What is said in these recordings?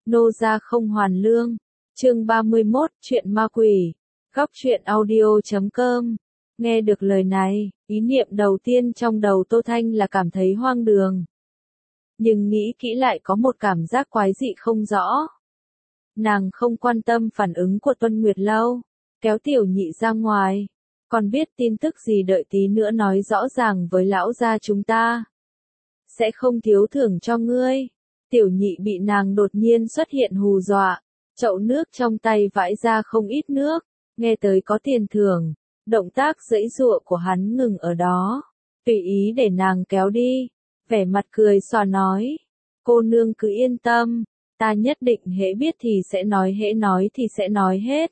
Nô gia không hoàn lương. Chương 31, chuyện ma quỷ. Góc truyện audio.com. Nghe được lời này, ý niệm đầu tiên trong đầu Tô Thanh là cảm thấy hoang đường. Nhưng nghĩ kỹ lại có một cảm giác quái dị không rõ. Nàng không quan tâm phản ứng của Tuân Nguyệt Lâu, kéo Tiểu Nhị ra ngoài. Còn biết tin tức gì đợi tí nữa nói rõ ràng với lão gia chúng ta. Sẽ không thiếu thưởng cho ngươi. Tiểu Nhị bị nàng đột nhiên xuất hiện hù dọa. Chậu nước trong tay vãi ra không ít nước. Nghe tới có tiền thưởng. Động tác giãy giụa của hắn ngừng ở đó. Tùy ý để nàng kéo đi. Vẻ mặt cười xòa nói. Cô nương cứ yên tâm. Ta nhất định hễ biết thì sẽ nói, hễ nói thì sẽ nói hết.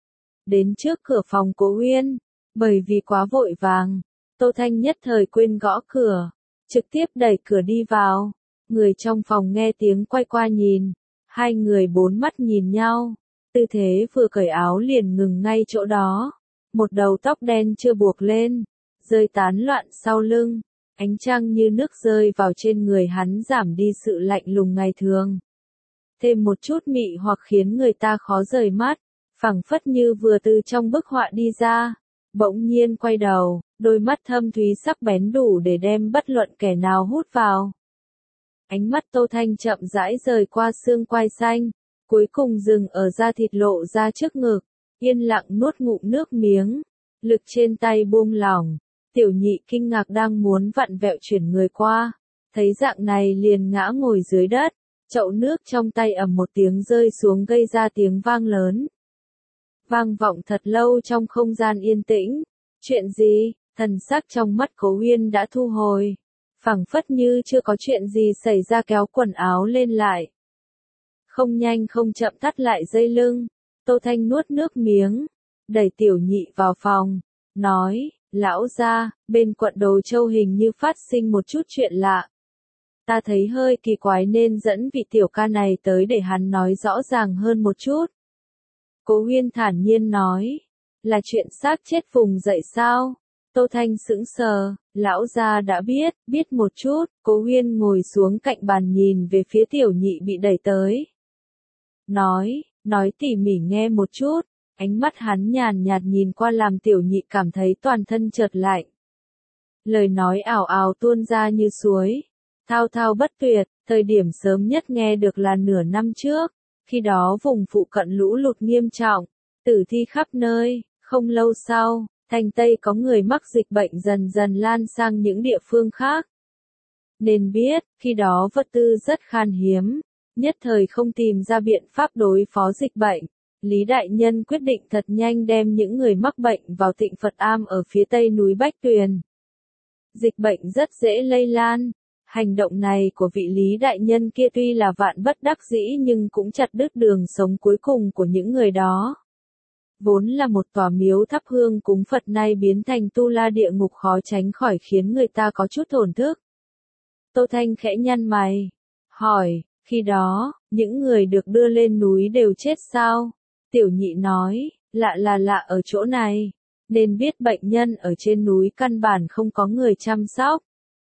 Đến trước cửa phòng Cố Uyên. Bởi vì quá vội vàng, Tô Thanh nhất thời quên gõ cửa. Trực tiếp đẩy cửa đi vào. Người trong phòng nghe tiếng quay qua nhìn. Hai người bốn mắt nhìn nhau. Tư thế vừa cởi áo liền ngừng ngay chỗ đó. Một đầu tóc đen chưa buộc lên. Rơi tán loạn sau lưng. Ánh trăng như nước rơi vào trên người hắn giảm đi sự lạnh lùng ngày thường. Thêm một chút mị hoặc khiến người ta khó rời mắt. Phảng phất như vừa từ trong bức họa đi ra. Bỗng nhiên quay đầu, đôi mắt thâm thúy sắc bén đủ để đem bất luận kẻ nào hút vào. Ánh mắt Tô Thanh chậm rãi rời qua xương quai xanh, cuối cùng dừng ở da thịt lộ ra trước ngực, yên lặng nuốt ngụm nước miếng, lực trên tay buông lỏng. Tiểu Nhị kinh ngạc đang muốn vặn vẹo chuyển người qua, thấy dạng này liền ngã ngồi dưới đất, chậu nước trong tay ầm một tiếng rơi xuống gây ra tiếng vang lớn. Vang vọng thật lâu trong không gian yên tĩnh. Chuyện gì? Thần sắc trong mắt Cố Uyên đã thu hồi. Phảng phất như chưa có chuyện gì xảy ra, kéo quần áo lên lại. Không nhanh không chậm thắt lại dây lưng. Tô Thanh nuốt nước miếng. Đẩy Tiểu Nhị vào phòng. Nói, lão gia, bên quận Đồ Châu hình như phát sinh một chút chuyện lạ. Ta thấy hơi kỳ quái nên dẫn vị tiểu ca này tới để hắn nói rõ ràng hơn một chút. Cố Uyên thản nhiên nói, là chuyện xác chết vùng dậy sao? Tô Thanh sững sờ, lão gia đã biết một chút. Cố Uyên ngồi xuống cạnh bàn nhìn về phía Tiểu Nhị bị đẩy tới. Nói tỉ mỉ nghe một chút. Ánh mắt hắn nhàn nhạt nhìn qua làm Tiểu Nhị cảm thấy toàn thân chợt lạnh. Lời nói ào ào tuôn ra như suối, thao thao bất tuyệt. Thời điểm sớm nhất nghe được là nửa năm trước. Khi đó vùng phụ cận lũ lụt nghiêm trọng, tử thi khắp nơi. Không lâu sau, thành Tây có người mắc dịch bệnh dần dần lan sang những địa phương khác. Nên biết, khi đó vật tư rất khan hiếm, nhất thời không tìm ra biện pháp đối phó dịch bệnh. Lý Đại Nhân quyết định thật nhanh đem những người mắc bệnh vào Tịnh Phật Am ở phía tây núi Bách Tuyền. Dịch bệnh rất dễ lây lan. Hành động này của vị Lý Đại Nhân kia tuy là vạn bất đắc dĩ nhưng cũng chặt đứt đường sống cuối cùng của những người đó. Vốn là một tòa miếu thắp hương cúng Phật nay biến thành tu la địa ngục, khó tránh khỏi khiến người ta có chút thổn thức. Tô Thanh khẽ nhăn mày, hỏi, khi đó, những người được đưa lên núi đều chết sao? Tiểu Nhị nói, lạ ở chỗ này, nên biết bệnh nhân ở trên núi căn bản không có người chăm sóc.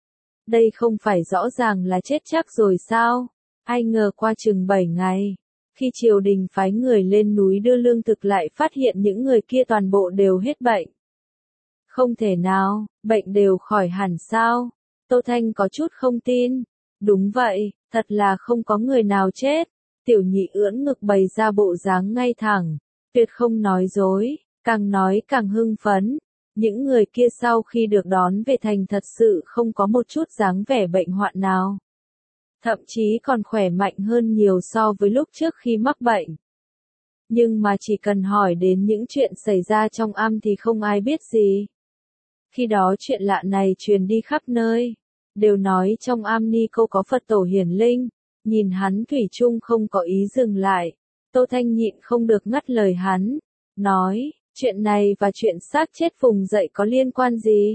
Đây không phải rõ ràng là chết chắc rồi sao? Ai ngờ qua chừng 7 ngày, khi triều đình phái người lên núi đưa lương thực lại phát hiện những người kia toàn bộ đều hết bệnh. Không thể nào, bệnh đều khỏi hẳn sao? Tô Thanh có chút không tin. Đúng vậy, thật là không có người nào chết. Tiểu Nhị ưỡn ngực bày ra bộ dáng ngay thẳng, tuyệt không nói dối, càng nói càng hưng phấn. Những người kia sau khi được đón về thành thật sự không có một chút dáng vẻ bệnh hoạn nào. Thậm chí còn khỏe mạnh hơn nhiều so với lúc trước khi mắc bệnh. Nhưng mà chỉ cần hỏi đến những chuyện xảy ra trong am thì không ai biết gì. Khi đó chuyện lạ này truyền đi khắp nơi. Đều nói trong am ni cô có Phật tổ hiển linh. Nhìn hắn thủy chung không có ý dừng lại. Tô Thanh nhịn không được ngắt lời hắn. Nói, chuyện này và chuyện xác chết vùng dậy có liên quan gì?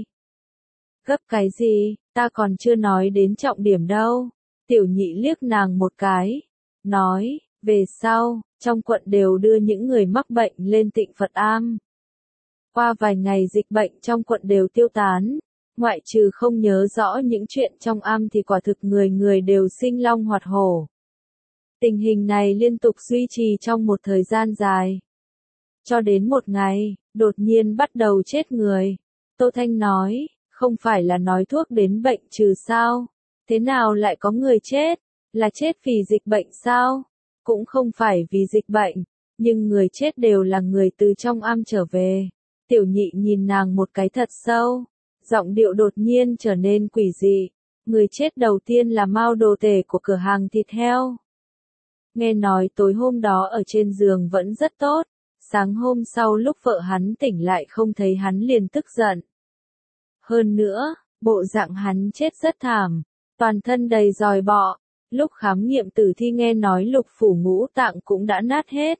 Gấp cái gì, ta còn chưa nói đến trọng điểm đâu. Tiểu Nhị liếc nàng một cái. Nói, về sau, trong quận đều đưa những người mắc bệnh lên Tịnh Phật Am. Qua vài ngày dịch bệnh trong quận đều tiêu tán. Ngoại trừ không nhớ rõ những chuyện trong am thì quả thực người người đều sinh long hoạt hổ. Tình hình này liên tục duy trì trong một thời gian dài. Cho đến một ngày, đột nhiên bắt đầu chết người. Tô Thanh nói, không phải là nói thuốc đến bệnh trừ sao? Thế nào lại có người chết? Là chết vì dịch bệnh sao? Cũng không phải vì dịch bệnh, nhưng người chết đều là người từ trong am trở về. Tiểu Nhị nhìn nàng một cái thật sâu, giọng điệu đột nhiên trở nên quỷ dị. Người chết đầu tiên là Mao đồ tể của cửa hàng thịt heo. Nghe nói tối hôm đó ở trên giường vẫn rất tốt, sáng hôm sau lúc vợ hắn tỉnh lại không thấy hắn liền tức giận. Hơn nữa, bộ dạng hắn chết rất thảm, toàn thân đầy giòi bọ, lúc khám nghiệm tử thi nghe nói lục phủ ngũ tạng cũng đã nát hết.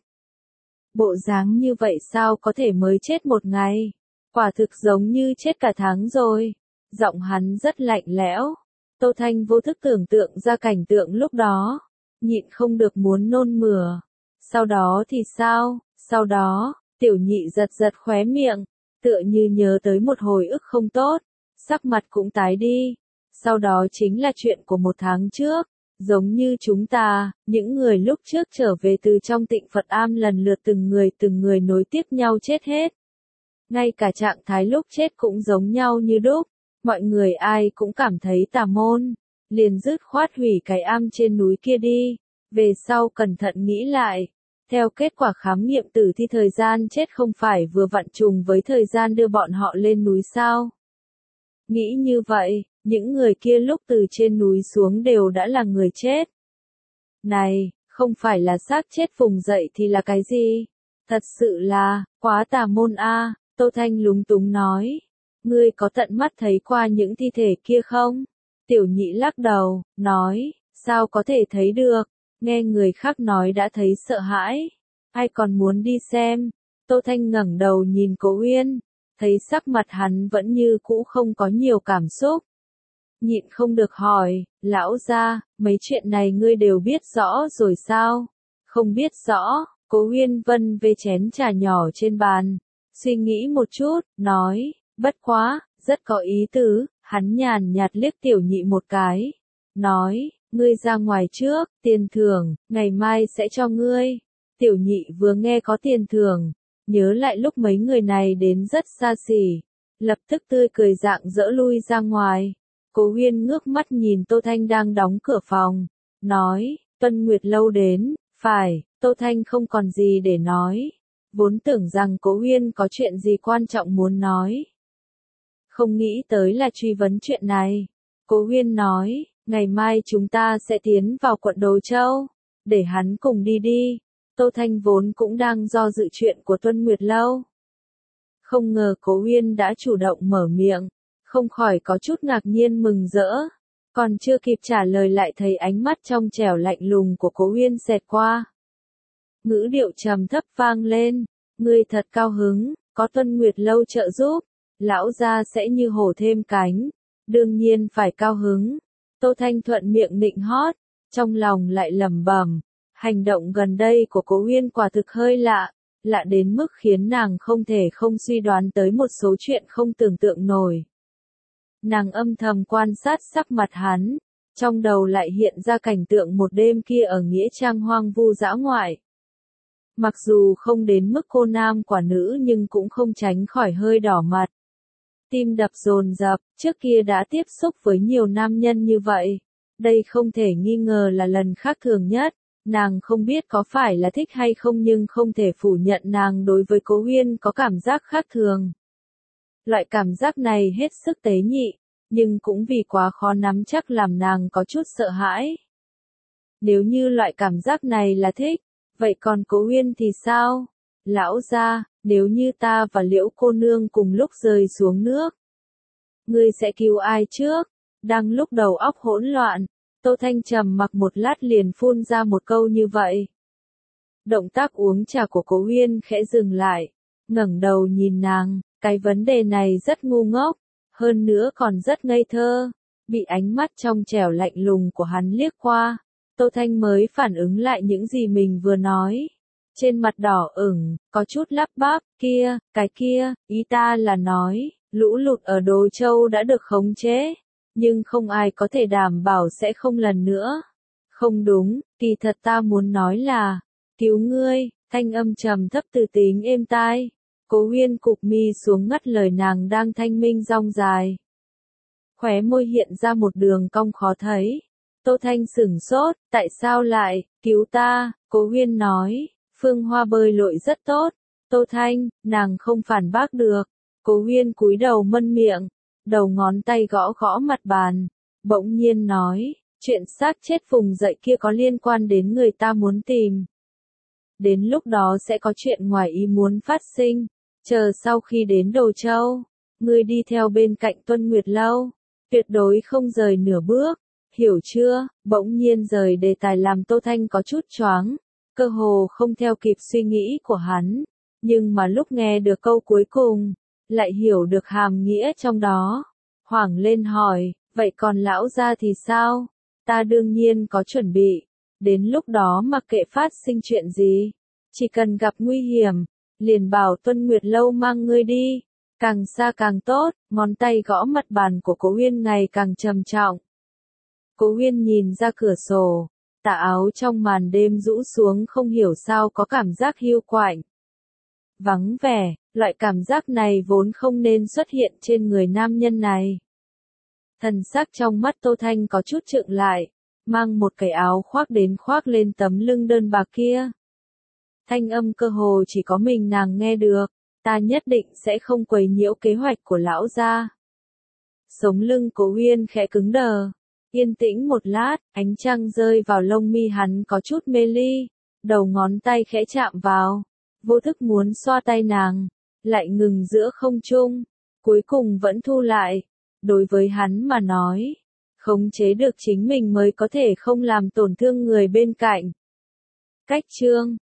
Bộ dáng như vậy sao có thể mới chết một ngày, quả thực giống như chết cả tháng rồi. Giọng hắn rất lạnh lẽo. Tô Thanh vô thức tưởng tượng ra cảnh tượng lúc đó, nhịn không được muốn nôn mửa. Sau đó thì sao? Sau đó, Tiểu Nhị giật giật khóe miệng, tựa như nhớ tới một hồi ức không tốt, sắc mặt cũng tái đi. Sau đó chính là chuyện của một tháng trước, giống như chúng ta, những người lúc trước trở về từ trong Tịnh Phật Am lần lượt từng người nối tiếp nhau chết hết. Ngay cả trạng thái lúc chết cũng giống nhau như đúc, mọi người ai cũng cảm thấy tà môn, liền dứt khoát hủy cái am trên núi kia đi. Về sau cẩn thận nghĩ lại, theo kết quả khám nghiệm tử thi thời gian chết không phải vừa vặn trùng với thời gian đưa bọn họ lên núi sao? Nghĩ như vậy, những người kia lúc từ trên núi xuống đều đã là người chết. Này, không phải là xác chết vùng dậy thì là cái gì? Thật sự là, quá tà môn a. Tô Thanh lúng túng nói. Ngươi có tận mắt thấy qua những thi thể kia không? Tiểu Nhị lắc đầu, nói, sao có thể thấy được? Nghe người khác nói đã thấy sợ hãi. Ai còn muốn đi xem? Tô Thanh ngẩng đầu nhìn Cố Uyên, thấy sắc mặt hắn vẫn như cũ không có nhiều cảm xúc. Nhịn không được hỏi, lão gia, mấy chuyện này ngươi đều biết rõ rồi sao? Không biết rõ. Cố Uyên vân về chén trà nhỏ trên bàn, suy nghĩ một chút, nói, bất quá, rất có ý tứ. Hắn nhàn nhạt liếc Tiểu Nhị một cái, nói, ngươi ra ngoài trước, tiền thưởng, ngày mai sẽ cho ngươi. Tiểu Nhị vừa nghe có tiền thưởng, nhớ lại lúc mấy người này đến rất xa xỉ, lập tức tươi cười rạng rỡ lui ra ngoài. Cố Uyên ngước mắt nhìn Tô Thanh đang đóng cửa phòng, nói, Tuân Nguyệt Lâu đến. Phải. Tô Thanh không còn gì để nói, vốn tưởng rằng Cố Uyên có chuyện gì quan trọng muốn nói. Không nghĩ tới là truy vấn chuyện này. Cố Uyên nói, ngày mai chúng ta sẽ tiến vào quận Đồ Châu, để hắn cùng đi đi. Tô Thanh vốn cũng đang do dự chuyện của Tuân Nguyệt Lâu. Không ngờ Cố Uyên đã chủ động mở miệng, không khỏi có chút ngạc nhiên mừng rỡ. Còn chưa kịp trả lời lại thấy ánh mắt trong trẻo lạnh lùng của Cố Uyên xẹt qua. Ngữ điệu trầm thấp vang lên, ngươi thật cao hứng, có Tuân Nguyệt Lâu trợ giúp, lão gia sẽ như hổ thêm cánh, đương nhiên phải cao hứng. Tô Thanh thuận miệng nịnh hót, trong lòng lại lẩm bẩm, hành động gần đây của Cố Uyên quả thực hơi lạ, lạ đến mức khiến nàng không thể không suy đoán tới một số chuyện không tưởng tượng nổi. Nàng âm thầm quan sát sắc mặt hắn, trong đầu lại hiện ra cảnh tượng một đêm kia ở nghĩa trang hoang vu dã ngoại. Mặc dù không đến mức cô nam quả nữ nhưng cũng không tránh khỏi hơi đỏ mặt. Tim đập dồn dập, trước kia đã tiếp xúc với nhiều nam nhân như vậy. Đây không thể nghi ngờ là lần khác thường nhất. Nàng không biết có phải là thích hay không nhưng không thể phủ nhận nàng đối với Cố Uyên có cảm giác khác thường. Loại cảm giác này hết sức tế nhị, nhưng cũng vì quá khó nắm chắc làm nàng có chút sợ hãi. Nếu như loại cảm giác này là thích, vậy còn Cố Uyên thì sao? Lão gia, nếu như ta và Liễu cô nương cùng lúc rơi xuống nước, ngươi sẽ cứu ai trước? Đang lúc đầu óc hỗn loạn, Tô Thanh trầm mặc một lát liền phun ra một câu như vậy. Động tác uống trà của Cố Uyên khẽ dừng lại, ngẩng đầu nhìn nàng, cái vấn đề này rất ngu ngốc, hơn nữa còn rất ngây thơ. Bị ánh mắt trong trẻo lạnh lùng của hắn liếc qua, Tô Thanh mới phản ứng lại những gì mình vừa nói. Trên mặt đỏ ửng, có chút lắp bắp, cái kia, ý ta là nói, lũ lụt ở Đồ Châu đã được khống chế, nhưng không ai có thể đảm bảo sẽ không lần nữa. Không đúng, kỳ thật ta muốn nói là, cứu ngươi, thanh âm trầm thấp từ tính êm tai. Cố Huyên cụp mi xuống ngắt lời nàng đang thanh minh rong dài. Khóe môi hiện ra một đường cong khó thấy. Tô Thanh sửng sốt, tại sao lại, cứu ta, Cố Huyên nói, Phương Hoa bơi lội rất tốt. Tô Thanh, nàng không phản bác được. Cố Huyên cúi đầu mân miệng, đầu ngón tay gõ gõ mặt bàn, bỗng nhiên nói, chuyện xác chết vùng dậy kia có liên quan đến người ta muốn tìm. Đến lúc đó sẽ có chuyện ngoài ý muốn phát sinh, chờ sau khi đến Đồ Châu, ngươi đi theo bên cạnh Tuân Nguyệt Lâu, tuyệt đối không rời nửa bước, hiểu chưa? Bỗng nhiên rời đề tài làm Tô Thanh có chút choáng, cơ hồ không theo kịp suy nghĩ của hắn, nhưng mà lúc nghe được câu cuối cùng, lại hiểu được hàm nghĩa trong đó. Hoảng lên hỏi, vậy còn lão gia thì sao? Ta đương nhiên có chuẩn bị, đến lúc đó mặc kệ phát sinh chuyện gì, chỉ cần gặp nguy hiểm, liền bảo Tuân Nguyệt Lâu mang ngươi đi, càng xa càng tốt. Ngón tay gõ mặt bàn của Cố Huyên ngày càng trầm trọng. Cố Huyên nhìn ra cửa sổ, tà áo trong màn đêm rũ xuống không hiểu sao có cảm giác hiu quạnh. Vắng vẻ, loại cảm giác này vốn không nên xuất hiện trên người nam nhân này. Thần sắc trong mắt Tô Thanh có chút chững lại, mang một cái áo khoác đến khoác lên tấm lưng đơn bạc kia. Thanh âm cơ hồ chỉ có mình nàng nghe được, ta nhất định sẽ không quấy nhiễu kế hoạch của lão gia. Sống lưng Cố Huyên khẽ cứng đờ, yên tĩnh một lát, ánh trăng rơi vào lông mi hắn có chút mê ly, đầu ngón tay khẽ chạm vào, vô thức muốn xoa tay nàng, lại ngừng giữa không trung, cuối cùng vẫn thu lại. Đối với hắn mà nói, khống chế được chính mình mới có thể không làm tổn thương người bên cạnh. Cách chương